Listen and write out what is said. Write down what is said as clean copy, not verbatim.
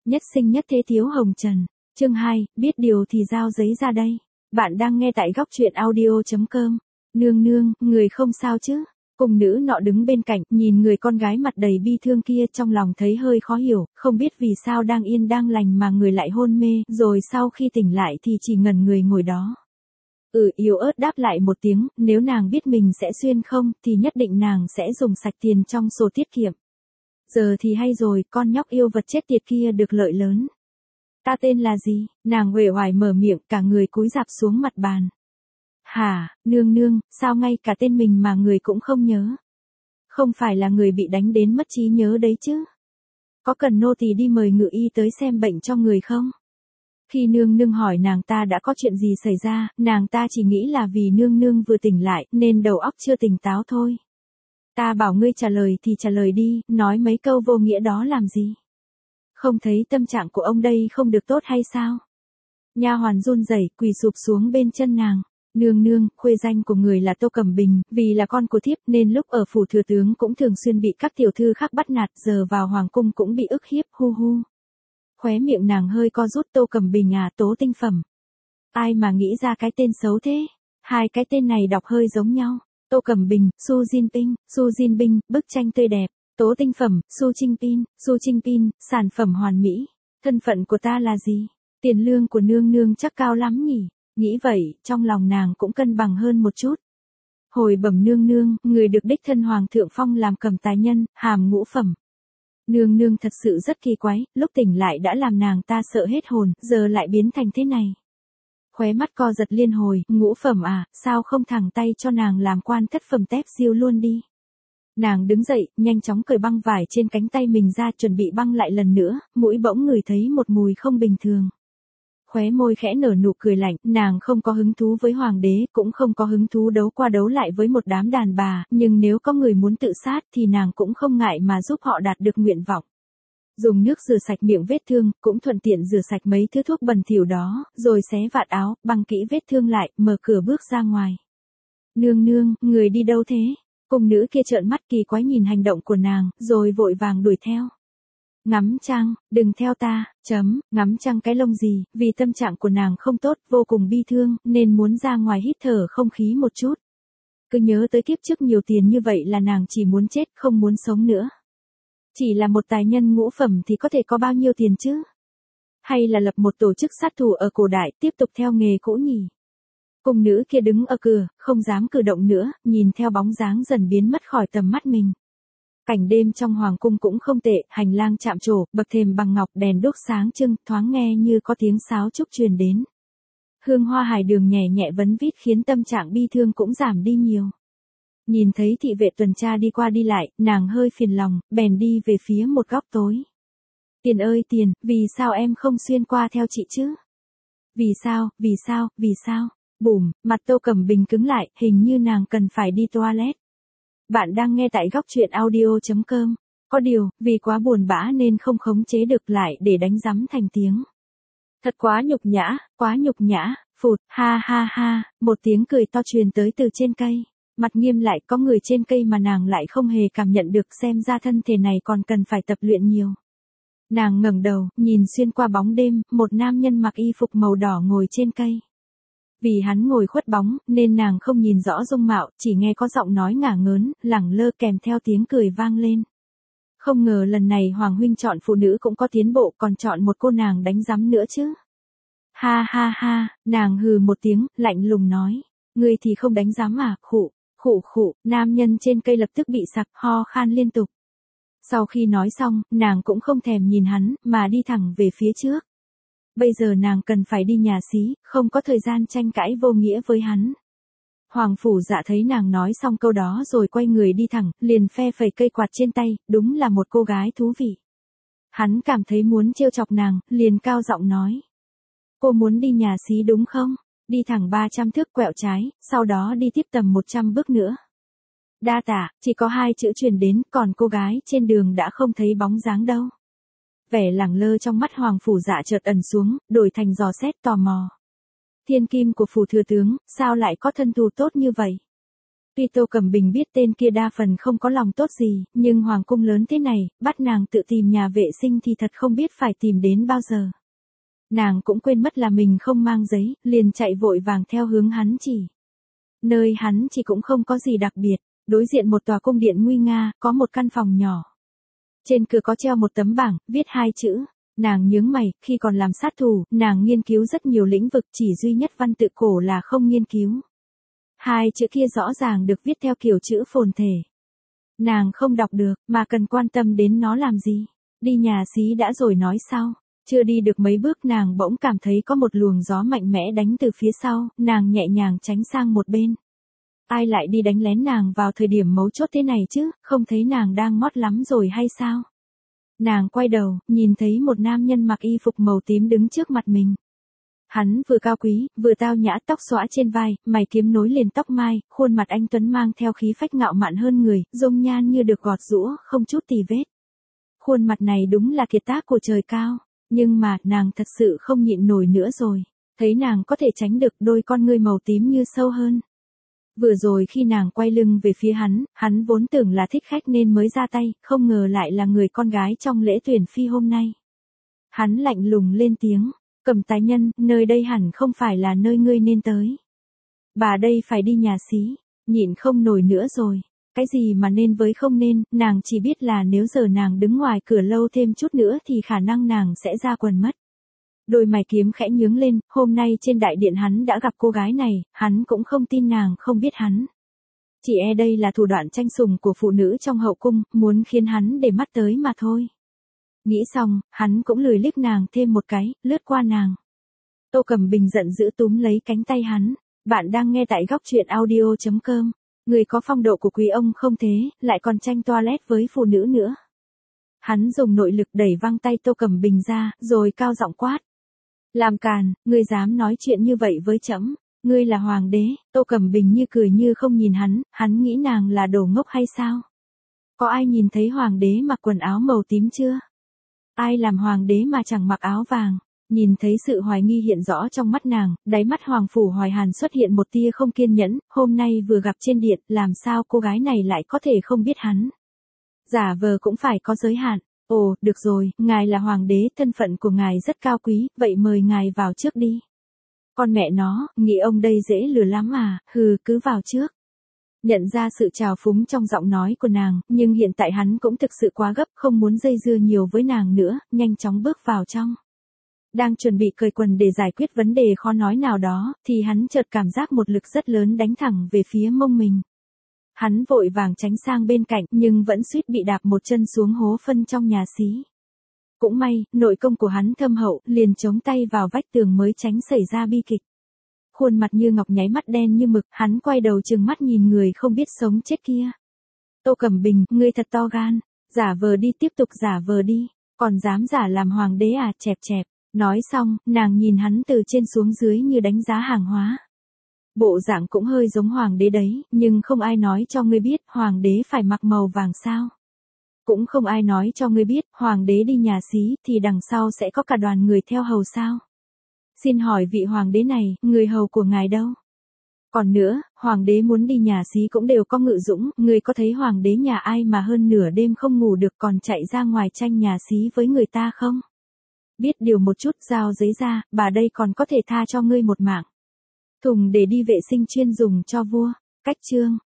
Nhất sinh nhất thế thiếu hồng trần. Chương 2, biết điều thì giao giấy ra đây. Bạn đang nghe tại góc truyện audio.com. Nương nương, người không sao chứ? Cung nữ nọ đứng bên cạnh, nhìn người con gái mặt đầy bi thương kia, trong lòng thấy hơi khó hiểu, không biết vì sao đang yên đang lành mà người lại hôn mê, rồi sau khi tỉnh lại thì chỉ ngẩn người ngồi đó. Yếu ớt đáp lại một tiếng, nếu nàng biết mình sẽ xuyên không, thì nhất định nàng sẽ dùng sạch tiền trong sổ tiết kiệm. Giờ thì hay rồi, con nhóc yêu vật chết tiệt kia được lợi lớn. Ta tên là gì? Nàng uể oải mở miệng, cả người cúi rạp xuống mặt bàn. Hả, nương nương, sao ngay cả tên mình mà người cũng không nhớ? Không phải là người bị đánh đến mất trí nhớ đấy chứ? Có cần nô tỳ đi mời ngự y tới xem bệnh cho người không? Khi nương nương hỏi nàng ta đã có chuyện gì xảy ra, nàng ta chỉ nghĩ là vì nương nương vừa tỉnh lại, nên đầu óc chưa tỉnh táo thôi. Ta bảo ngươi trả lời thì trả lời đi, nói mấy câu vô nghĩa đó làm gì? Không thấy tâm trạng của ông đây không được tốt hay sao? Nha hoàn run rẩy quỳ sụp xuống bên chân nàng. Nương nương, khuê danh của người là Tô Cẩm Bình, vì là con của thiếp nên lúc ở phủ thừa tướng cũng thường xuyên bị các tiểu thư khác bắt nạt, giờ vào hoàng cung cũng bị ức hiếp, hu hu. Khóe miệng nàng hơi co rút. Tô Cẩm Bình à, Tố Tinh Phẩm. Ai mà nghĩ ra cái tên xấu thế? Hai cái tên này đọc hơi giống nhau. Tô Cẩm Bình, Su Jinping, bức tranh tươi đẹp. Tố Tinh Phẩm, Su Jinping, sản phẩm hoàn mỹ. Thân phận của ta là gì? Tiền lương của nương nương chắc cao lắm nhỉ? Nghĩ vậy, trong lòng nàng cũng cân bằng hơn một chút. Hồi bẩm nương nương, người được đích thân hoàng thượng phong làm cầm tài nhân, hàm ngũ phẩm. Nương nương thật sự rất kỳ quái, lúc tỉnh lại đã làm nàng ta sợ hết hồn, giờ lại biến thành thế này. Khóe mắt co giật liên hồi, ngũ phẩm à, sao không thẳng tay cho nàng làm quan thất phẩm tép diêu luôn đi. Nàng đứng dậy, nhanh chóng cởi băng vải trên cánh tay mình ra, chuẩn bị băng lại lần nữa, mũi bỗng ngửi thấy một mùi không bình thường. Khóe môi khẽ nở nụ cười lạnh, nàng không có hứng thú với hoàng đế, cũng không có hứng thú đấu qua đấu lại với một đám đàn bà, nhưng nếu có người muốn tự sát thì nàng cũng không ngại mà giúp họ đạt được nguyện vọng. Dùng nước rửa sạch miệng vết thương, cũng thuận tiện rửa sạch mấy thứ thuốc bẩn thỉu đó, rồi xé vạt áo, băng kỹ vết thương lại, mở cửa bước ra ngoài. Nương nương, người đi đâu thế? Cung nữ kia trợn mắt kỳ quái nhìn hành động của nàng, rồi vội vàng đuổi theo. Ngắm trăng, đừng theo ta, ngắm trăng cái lông gì, vì tâm trạng của nàng không tốt, vô cùng bi thương, nên muốn ra ngoài hít thở không khí một chút. Cứ nhớ tới kiếp trước nhiều tiền như vậy là nàng chỉ muốn chết, không muốn sống nữa. Chỉ là một tài nhân ngũ phẩm thì có thể có bao nhiêu tiền chứ? Hay là lập một tổ chức sát thủ ở cổ đại, tiếp tục theo nghề cũ nhỉ? Cung nữ kia đứng ở cửa, không dám cử động nữa, nhìn theo bóng dáng dần biến mất khỏi tầm mắt mình. Cảnh đêm trong hoàng cung cũng không tệ, hành lang chạm trổ, bậc thềm bằng ngọc, đèn đuốc sáng trưng, thoáng nghe như có tiếng sáo trúc truyền đến. Hương hoa hài đường nhẹ nhẹ vấn vít khiến tâm trạng bi thương cũng giảm đi nhiều. Nhìn thấy thị vệ tuần tra đi qua đi lại, nàng hơi phiền lòng, bèn đi về phía một góc tối. Tiền ơi tiền, vì sao em không xuyên qua theo chị chứ? Vì sao? Bùm, mặt Tô Cẩm Bình cứng lại, hình như nàng cần phải đi toilet. Bạn đang nghe tại góc truyện audio.com. Có điều, vì quá buồn bã nên không khống chế được lại để đánh rắm thành tiếng. Thật quá nhục nhã, phụt, ha ha ha, một tiếng cười to truyền tới từ trên cây. Mặt nghiêm lại, có người trên cây mà nàng lại không hề cảm nhận được, xem ra thân thể này còn cần phải tập luyện nhiều. Nàng ngẩng đầu, nhìn xuyên qua bóng đêm, một nam nhân mặc y phục màu đỏ ngồi trên cây. Vì hắn ngồi khuất bóng, nên nàng không nhìn rõ dung mạo, chỉ nghe có giọng nói ngả ngớn, lẳng lơ kèm theo tiếng cười vang lên. Không ngờ lần này Hoàng huynh chọn phụ nữ cũng có tiến bộ, còn chọn một cô nàng đánh rắm nữa chứ. Ha ha ha, nàng hừ một tiếng, lạnh lùng nói. Ngươi thì không đánh rắm à, khụ, nam nhân trên cây lập tức bị sặc, ho khan liên tục. Sau khi nói xong, nàng cũng không thèm nhìn hắn, mà đi thẳng về phía trước. Bây giờ nàng cần phải đi nhà xí, không có thời gian tranh cãi vô nghĩa với hắn. Hoàng phủ dạ thấy nàng nói xong câu đó rồi quay người đi thẳng, liền phe phẩy cây quạt trên tay, đúng là một cô gái thú vị. Hắn cảm thấy muốn trêu chọc nàng, liền cao giọng nói. Cô muốn đi nhà xí đúng không? Đi thẳng 300 thước quẹo trái, sau đó đi tiếp tầm 100 bước nữa. Đa tạ, chỉ có 2 chữ truyền đến, còn cô gái trên đường đã không thấy bóng dáng đâu. Vẻ lẳng lơ trong mắt Hoàng phủ dạ chợt ẩn xuống, đổi thành dò xét tò mò. Thiên kim của phủ thừa tướng, sao lại có thân thủ tốt như vậy? Tuy Tô Cẩm Bình biết tên kia đa phần không có lòng tốt gì, nhưng hoàng cung lớn thế này, bắt nàng tự tìm nhà vệ sinh thì thật không biết phải tìm đến bao giờ. Nàng cũng quên mất là mình không mang giấy, liền chạy vội vàng theo hướng hắn chỉ. Nơi hắn chỉ cũng không có gì đặc biệt, đối diện một tòa cung điện nguy nga, có một căn phòng nhỏ. Trên cửa có treo một tấm bảng, viết 2 chữ. Nàng nhướng mày, khi còn làm sát thủ, nàng nghiên cứu rất nhiều lĩnh vực, chỉ duy nhất văn tự cổ là không nghiên cứu. 2 chữ kia rõ ràng được viết theo kiểu chữ phồn thể. Nàng không đọc được, mà cần quan tâm đến nó làm gì? Đi nhà xí đã rồi nói sau. Chưa đi được mấy bước nàng bỗng cảm thấy có một luồng gió mạnh mẽ đánh từ phía sau, nàng nhẹ nhàng tránh sang một bên. Ai lại đi đánh lén nàng vào thời điểm mấu chốt thế này chứ, không thấy nàng đang mót lắm rồi hay sao? Nàng quay đầu, nhìn thấy một nam nhân mặc y phục màu tím đứng trước mặt mình. Hắn vừa cao quý, vừa tao nhã, tóc xõa trên vai, mày kiếm nối liền tóc mai, khuôn mặt anh tuấn mang theo khí phách ngạo mạn hơn người, dung nhan như được gọt giũa, không chút tì vết. Khuôn mặt này đúng là kiệt tác của trời cao, nhưng mà nàng thật sự không nhịn nổi nữa rồi. Thấy nàng có thể tránh được đôi con ngươi màu tím như sâu hơn. Vừa rồi khi nàng quay lưng về phía hắn vốn tưởng là thích khách nên mới ra tay, không ngờ lại là người con gái trong lễ tuyển phi hôm nay. Hắn lạnh lùng lên tiếng, Cẩm Tài Nhân, nơi đây hẳn không phải là nơi ngươi nên tới. Bà đây phải đi nhà xí, nhịn không nổi nữa rồi. Cái gì mà nên với không nên, nàng chỉ biết là nếu giờ nàng đứng ngoài cửa lâu thêm chút nữa thì khả năng nàng sẽ ra quần mất. Đôi mày kiếm khẽ nhướng lên, hôm nay trên đại điện hắn đã gặp cô gái này, hắn cũng không tin nàng không biết hắn. Chỉ e đây là thủ đoạn tranh sủng của phụ nữ trong hậu cung, muốn khiến hắn để mắt tới mà thôi. Nghĩ xong, hắn cũng lười liếc nàng thêm một cái, lướt qua nàng. Tô Cẩm Bình giận dữ túm lấy cánh tay hắn. Bạn đang nghe tại góc truyện audio.com. Người có phong độ của quý ông không thế, lại còn tranh toilet với phụ nữ nữa. Hắn dùng nội lực đẩy văng tay Tô Cẩm Bình ra, rồi cao giọng quát. Làm càn, ngươi dám nói chuyện như vậy với trẫm? Ngươi là hoàng đế? Tô Cẩm Bình như cười như không nhìn hắn nghĩ nàng là đồ ngốc hay sao? Có ai nhìn thấy hoàng đế mặc quần áo màu tím chưa? Ai làm hoàng đế mà chẳng mặc áo vàng? Nhìn thấy sự hoài nghi hiện rõ trong mắt nàng, đáy mắt Hoàng Phủ Hoài Hàn xuất hiện một tia không kiên nhẫn, hôm nay vừa gặp trên điện, làm sao cô gái này lại có thể không biết hắn? Giả vờ cũng phải có giới hạn. Ồ, được rồi, ngài là hoàng đế, thân phận của ngài rất cao quý, vậy mời ngài vào trước đi. Con mẹ nó, nghĩ ông đây dễ lừa lắm à, hừ, cứ vào trước. Nhận ra sự trào phúng trong giọng nói của nàng, nhưng hiện tại hắn cũng thực sự quá gấp, không muốn dây dưa nhiều với nàng nữa, nhanh chóng bước vào trong. Đang chuẩn bị cởi quần để giải quyết vấn đề khó nói nào đó, thì hắn chợt cảm giác một lực rất lớn đánh thẳng về phía mông mình. Hắn vội vàng tránh sang bên cạnh, nhưng vẫn suýt bị đạp một chân xuống hố phân trong nhà xí. Cũng may, nội công của hắn thâm hậu, liền chống tay vào vách tường mới tránh xảy ra bi kịch. Khuôn mặt như ngọc nháy mắt đen như mực, hắn quay đầu trừng mắt nhìn người không biết sống chết kia. Tô Cẩm Bình, ngươi thật to gan, giả vờ đi, tiếp tục giả vờ đi, còn dám giả làm hoàng đế à, chẹp chẹp. Nói xong, nàng nhìn hắn từ trên xuống dưới như đánh giá hàng hóa. Bộ dạng cũng hơi giống hoàng đế đấy, nhưng không ai nói cho ngươi biết hoàng đế phải mặc màu vàng sao. Cũng không ai nói cho ngươi biết hoàng đế đi nhà xí thì đằng sau sẽ có cả đoàn người theo hầu sao. Xin hỏi vị hoàng đế này, người hầu của ngài đâu? Còn nữa, hoàng đế muốn đi nhà xí cũng đều có ngự dũng, người có thấy hoàng đế nhà ai mà hơn nửa đêm không ngủ được còn chạy ra ngoài tranh nhà xí với người ta không? Biết điều một chút, giao giấy ra, bà đây còn có thể tha cho ngươi một mạng. Thùng để đi vệ sinh chuyên dùng cho vua. Cách chương.